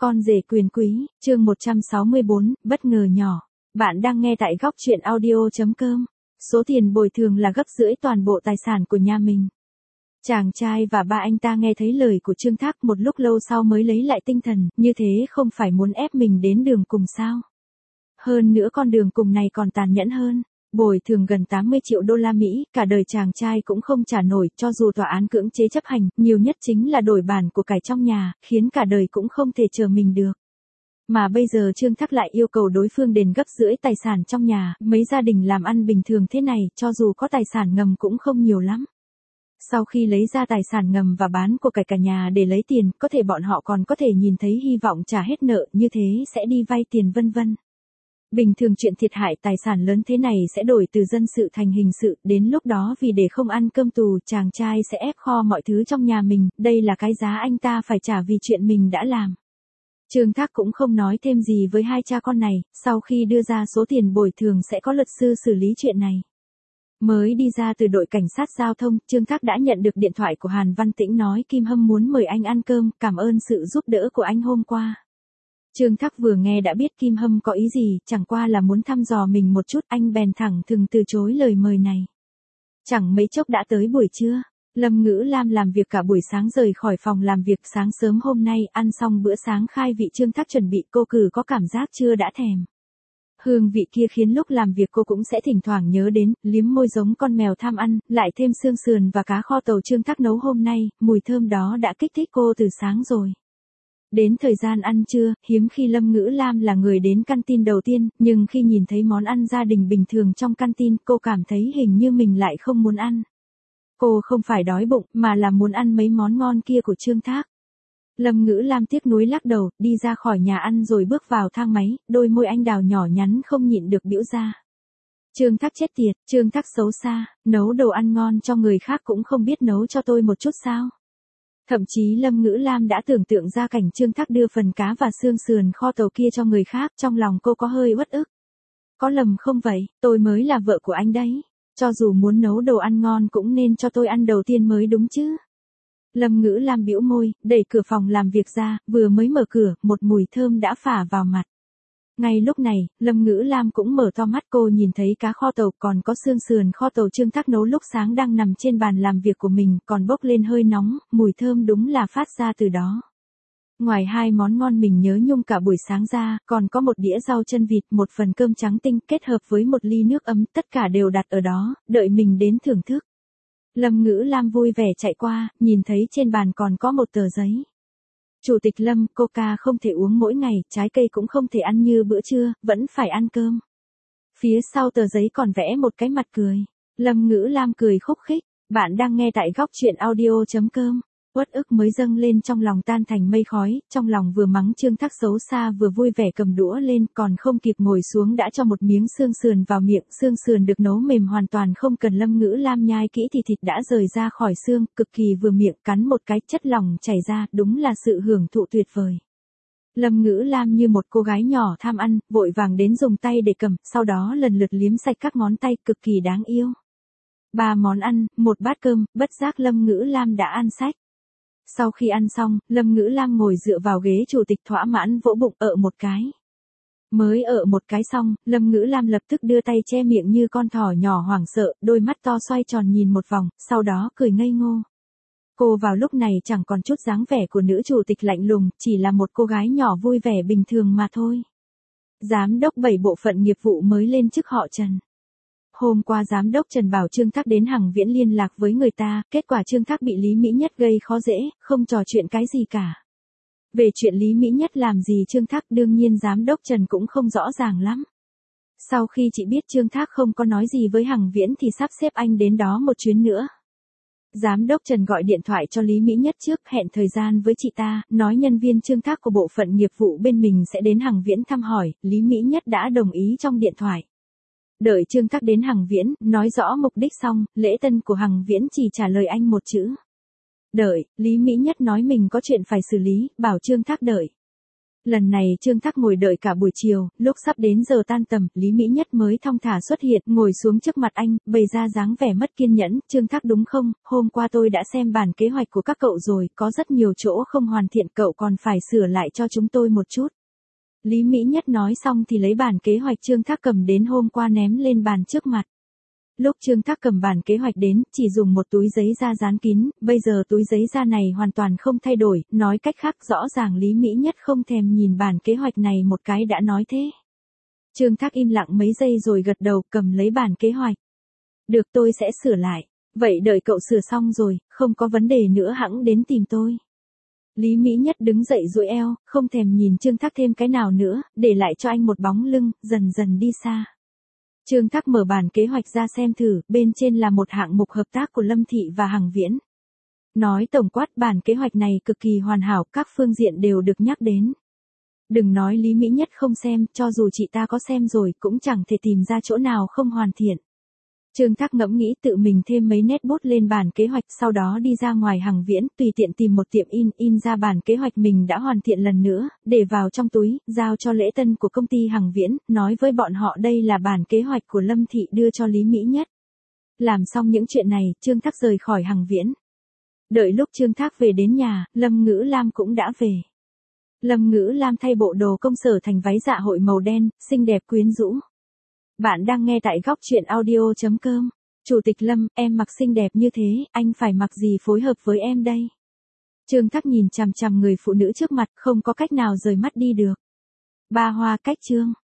Con rể quyền quý, chương 164, bất ngờ nhỏ. Bạn đang nghe tại góc truyện audio.com. Số tiền bồi thường là gấp rưỡi toàn bộ tài sản của nhà mình. Chàng trai và ba anh ta nghe thấy lời của Trương Thác một lúc lâu sau mới lấy lại tinh thần, như thế không phải muốn ép mình đến đường cùng sao. Hơn nữa con đường cùng này còn tàn nhẫn hơn. Bồi thường gần 80 triệu đô la Mỹ, cả đời chàng trai cũng không trả nổi, cho dù tòa án cưỡng chế chấp hành, nhiều nhất chính là đổi bản của cải trong nhà, khiến cả đời cũng không thể chờ mình được. Mà bây giờ Trương Thác lại yêu cầu đối phương đền gấp rưỡi tài sản trong nhà, mấy gia đình làm ăn bình thường thế này, cho dù có tài sản ngầm cũng không nhiều lắm. Sau khi lấy ra tài sản ngầm và bán của cải cả nhà để lấy tiền, có thể bọn họ còn có thể nhìn thấy hy vọng trả hết nợ, như thế sẽ đi vay tiền vân vân. Bình thường chuyện thiệt hại tài sản lớn thế này sẽ đổi từ dân sự thành hình sự, đến lúc đó vì để không ăn cơm tù, chàng trai sẽ ép kho mọi thứ trong nhà mình, đây là cái giá anh ta phải trả vì chuyện mình đã làm. Trương Thác cũng không nói thêm gì với hai cha con này, sau khi đưa ra số tiền bồi thường sẽ có luật sư xử lý chuyện này. Mới đi ra từ đội cảnh sát giao thông, Trương Thác đã nhận được điện thoại của Hàn Văn Tĩnh nói Kim Hâm muốn mời anh ăn cơm, cảm ơn sự giúp đỡ của anh hôm qua. Trương Thác vừa nghe đã biết Kim Hâm có ý gì, chẳng qua là muốn thăm dò mình một chút, anh bèn thẳng thừng từ chối lời mời này. Chẳng mấy chốc đã tới buổi trưa, Lâm Ngữ Lam làm việc cả buổi sáng rời khỏi phòng làm việc sáng sớm hôm nay, ăn xong bữa sáng khai vị Trương Thác chuẩn bị, cô cử có cảm giác chưa đã thèm. Hương vị kia khiến lúc làm việc cô cũng sẽ thỉnh thoảng nhớ đến, liếm môi giống con mèo tham ăn, lại thêm xương sườn và cá kho tàu Trương Thác nấu hôm nay, mùi thơm đó đã kích thích cô từ sáng rồi. Đến thời gian ăn trưa, hiếm khi Lâm Ngữ Lam là người đến căn tin đầu tiên, nhưng khi nhìn thấy món ăn gia đình bình thường trong căn tin, cô cảm thấy hình như mình lại không muốn ăn. Cô không phải đói bụng, mà là muốn ăn mấy món ngon kia của Trương Thác. Lâm Ngữ Lam tiếc nuối lắc đầu, đi ra khỏi nhà ăn rồi bước vào thang máy, đôi môi anh đào nhỏ nhắn không nhịn được bĩu ra. Trương Thác chết tiệt, Trương Thác xấu xa, nấu đồ ăn ngon cho người khác cũng không biết nấu cho tôi một chút sao. Thậm chí Lâm Ngữ Lam đã tưởng tượng ra cảnh Trương Thác đưa phần cá và xương sườn kho tàu kia cho người khác, trong lòng cô có hơi uất ức. Có lầm không vậy, tôi mới là vợ của anh đấy. Cho dù muốn nấu đồ ăn ngon cũng nên cho tôi ăn đầu tiên mới đúng chứ. Lâm Ngữ Lam bĩu môi, đẩy cửa phòng làm việc ra, vừa mới mở cửa, một mùi thơm đã phả vào mặt. Ngay lúc này, Lâm Ngữ Lam cũng mở to mắt, cô nhìn thấy cá kho tàu còn có xương sườn kho tàu Trương Thác nấu lúc sáng đang nằm trên bàn làm việc của mình, còn bốc lên hơi nóng, mùi thơm đúng là phát ra từ đó. Ngoài hai món ngon mình nhớ nhung cả buổi sáng ra, còn có một đĩa rau chân vịt, một phần cơm trắng tinh kết hợp với một ly nước ấm, tất cả đều đặt ở đó, đợi mình đến thưởng thức. Lâm Ngữ Lam vui vẻ chạy qua, nhìn thấy trên bàn còn có một tờ giấy. Chủ tịch Lâm, Coca không thể uống mỗi ngày, trái cây cũng không thể ăn như bữa trưa, vẫn phải ăn cơm. Phía sau tờ giấy còn vẽ một cái mặt cười. Lâm Ngữ Lam cười khúc khích, bạn đang nghe tại góc truyện audio.com. Uất ức mới dâng lên trong lòng tan thành mây khói, trong lòng vừa mắng Trương Thác xấu xa vừa vui vẻ cầm đũa lên, còn không kịp ngồi xuống đã cho một miếng xương sườn vào miệng, xương sườn được nấu mềm hoàn toàn không cần Lâm Ngữ Lam nhai kỹ thì thịt đã rời ra khỏi xương, cực kỳ vừa miệng, cắn một cái chất lỏng chảy ra, đúng là sự hưởng thụ tuyệt vời. Lâm Ngữ Lam như một cô gái nhỏ tham ăn, vội vàng đến dùng tay để cầm, sau đó lần lượt liếm sạch các ngón tay, cực kỳ đáng yêu. 3 món ăn, 1 bát cơm, bất giác Lâm Ngữ Lam đã ăn sạch. Sau khi ăn xong, Lâm Ngữ Lam ngồi dựa vào ghế chủ tịch thỏa mãn vỗ bụng một cái. Mới một cái xong, Lâm Ngữ Lam lập tức đưa tay che miệng như con thỏ nhỏ hoảng sợ, đôi mắt to xoay tròn nhìn một vòng, sau đó cười ngây ngô. Cô vào lúc này chẳng còn chút dáng vẻ của nữ chủ tịch lạnh lùng, chỉ là một cô gái nhỏ vui vẻ bình thường mà thôi. Giám đốc 7 bộ phận nghiệp vụ mới lên chức họ Trần. Hôm qua giám đốc Trần bảo Trương Thác đến Hằng Viễn liên lạc với người ta, kết quả Trương Thác bị Lý Mỹ Nhất gây khó dễ, không trò chuyện cái gì cả. Về chuyện Lý Mỹ Nhất làm gì Trương Thác đương nhiên giám đốc Trần cũng không rõ ràng lắm. Sau khi chị biết Trương Thác không có nói gì với Hằng Viễn thì sắp xếp anh đến đó một chuyến nữa. Giám đốc Trần gọi điện thoại cho Lý Mỹ Nhất trước, hẹn thời gian với chị ta, nói nhân viên Trương Thác của bộ phận nghiệp vụ bên mình sẽ đến Hằng Viễn thăm hỏi, Lý Mỹ Nhất đã đồng ý trong điện thoại. Đợi Trương Thác đến Hằng Viễn, nói rõ mục đích xong, lễ tân của Hằng Viễn chỉ trả lời anh một chữ. Đợi, Lý Mỹ Nhất nói mình có chuyện phải xử lý, bảo Trương Thác đợi. Lần này Trương Thác ngồi đợi cả buổi chiều, lúc sắp đến giờ tan tầm, Lý Mỹ Nhất mới thong thả xuất hiện, ngồi xuống trước mặt anh, bày ra dáng vẻ mất kiên nhẫn, Trương Thác đúng không, hôm qua tôi đã xem bản kế hoạch của các cậu rồi, có rất nhiều chỗ không hoàn thiện, cậu còn phải sửa lại cho chúng tôi một chút. Lý Mỹ Nhất nói xong thì lấy bản kế hoạch Trương Thác cầm đến hôm qua ném lên bàn trước mặt. Lúc Trương Thác cầm bản kế hoạch đến, chỉ dùng một túi giấy da dán kín, bây giờ túi giấy da này hoàn toàn không thay đổi, nói cách khác rõ ràng Lý Mỹ Nhất không thèm nhìn bản kế hoạch này một cái đã nói thế. Trương Thác im lặng mấy giây rồi gật đầu, cầm lấy bản kế hoạch. Được, tôi sẽ sửa lại. Vậy đợi cậu sửa xong rồi, không có vấn đề nữa hẵng đến tìm tôi. Lý Mỹ Nhất đứng dậy duỗi eo, không thèm nhìn Trương Thác thêm cái nào nữa, để lại cho anh một bóng lưng, dần dần đi xa. Trương Thác mở bản kế hoạch ra xem thử, bên trên là một hạng mục hợp tác của Lâm Thị và Hằng Viễn. Nói tổng quát bản kế hoạch này cực kỳ hoàn hảo, các phương diện đều được nhắc đến. Đừng nói Lý Mỹ Nhất không xem, cho dù chị ta có xem rồi cũng chẳng thể tìm ra chỗ nào không hoàn thiện. Trương Thác ngẫm nghĩ tự mình thêm mấy nét bút lên bản kế hoạch, sau đó đi ra ngoài Hằng Viễn, tùy tiện tìm một tiệm in ra bản kế hoạch mình đã hoàn thiện lần nữa, để vào trong túi, giao cho lễ tân của công ty Hằng Viễn, nói với bọn họ đây là bản kế hoạch của Lâm Thị đưa cho Lý Mỹ Nhất. Làm xong những chuyện này, Trương Thác rời khỏi Hằng Viễn. Đợi lúc Trương Thác về đến nhà, Lâm Ngữ Lam cũng đã về. Lâm Ngữ Lam thay bộ đồ công sở thành váy dạ hội màu đen, xinh đẹp quyến rũ. Bạn đang nghe tại góc truyện audio.com. Chủ tịch Lâm, em mặc xinh đẹp như thế, anh phải mặc gì phối hợp với em đây? Trương Thác nhìn chằm chằm người phụ nữ trước mặt, không có cách nào rời mắt đi được. Ba Hoa cách Trương.